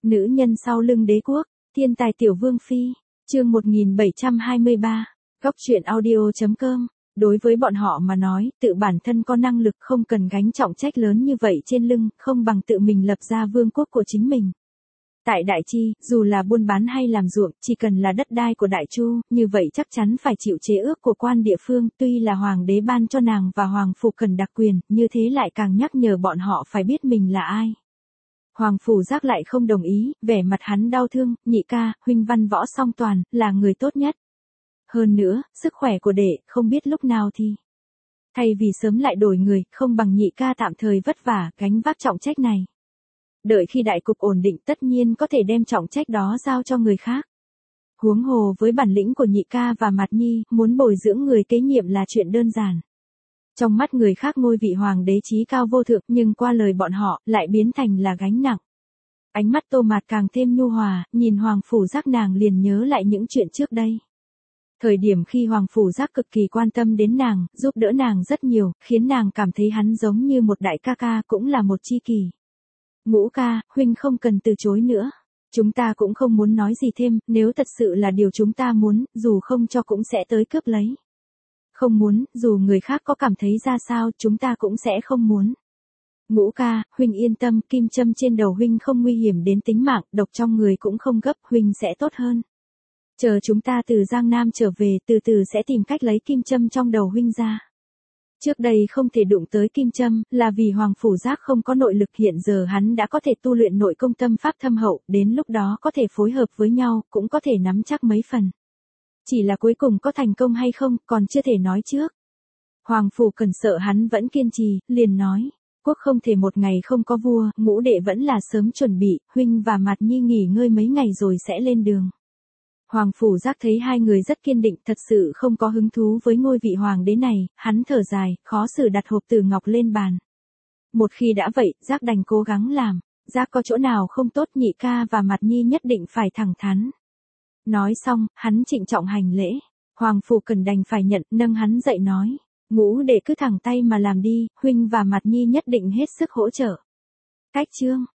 Nữ nhân sau lưng đế quốc, thiên tài tiểu vương phi, chương 1723, góc truyện audio.com. Đối với bọn họ mà nói, tự bản thân có năng lực không cần gánh trọng trách lớn như vậy trên lưng, không bằng tự mình lập ra vương quốc của chính mình. Tại Đại Chi, dù là buôn bán hay làm ruộng, chỉ cần là đất đai của Đại Chu, như vậy chắc chắn phải chịu chế ước của quan địa phương, tuy là hoàng đế ban cho nàng và hoàng phủ cần đặc quyền, như thế lại càng nhắc nhở bọn họ phải biết mình là ai. Hoàng phủ giác lại không đồng ý, vẻ mặt hắn đau thương, nhị ca, huynh văn võ song toàn, là người tốt nhất. Hơn nữa, sức khỏe của đệ, không biết lúc nào thì. Thay vì sớm lại đổi người, không bằng nhị ca tạm thời vất vả, gánh vác trọng trách này. Đợi khi đại cục ổn định tất nhiên có thể đem trọng trách đó giao cho người khác. Huống hồ với bản lĩnh của nhị ca và Mạt Nhi, muốn bồi dưỡng người kế nhiệm là chuyện đơn giản. Trong mắt người khác ngôi vị hoàng đế chí cao vô thượng, nhưng qua lời bọn họ, lại biến thành là gánh nặng. Ánh mắt Tô Mạt càng thêm nhu hòa, nhìn hoàng phủ giác nàng liền nhớ lại những chuyện trước đây. Thời điểm khi hoàng phủ giác cực kỳ quan tâm đến nàng, giúp đỡ nàng rất nhiều, khiến nàng cảm thấy hắn giống như một đại ca ca, cũng là một tri kỷ. Ngũ ca, huynh không cần từ chối nữa. Chúng ta cũng không muốn nói gì thêm, nếu thật sự là điều chúng ta muốn, dù không cho cũng sẽ tới cướp lấy. Không muốn, dù người khác có cảm thấy ra sao, chúng ta cũng sẽ không muốn. Ngũ ca, huynh yên tâm, kim châm trên đầu huynh không nguy hiểm đến tính mạng, độc trong người cũng không gấp, huynh sẽ tốt hơn. Chờ chúng ta từ Giang Nam trở về, từ từ sẽ tìm cách lấy kim châm trong đầu huynh ra. Trước đây không thể đụng tới kim châm, là vì hoàng phủ giác không có nội lực, hiện giờ hắn đã có thể tu luyện nội công tâm pháp thâm hậu, đến lúc đó có thể phối hợp với nhau, cũng có thể nắm chắc mấy phần. Chỉ là cuối cùng có thành công hay không, còn chưa thể nói trước. Hoàng phủ cần sợ hắn vẫn kiên trì, liền nói, quốc không thể một ngày không có vua, ngũ đệ vẫn là sớm chuẩn bị, huynh và Mạt Nhi nghỉ ngơi mấy ngày rồi sẽ lên đường. Hoàng phủ giác thấy hai người rất kiên định, thật sự không có hứng thú với ngôi vị hoàng đế này, hắn thở dài, khó xử đặt hộp tử ngọc lên bàn. Một khi đã vậy, giác đành cố gắng làm, giác có chỗ nào không tốt, nhị ca và Mạt Nhi nhất định phải thẳng thắn. Nói xong, hắn trịnh trọng hành lễ, hoàng phủ cần đành phải nhận, nâng hắn dậy nói, ngũ đệ cứ thẳng tay mà làm đi, huynh và Mạt Nhi nhất định hết sức hỗ trợ. Cách chương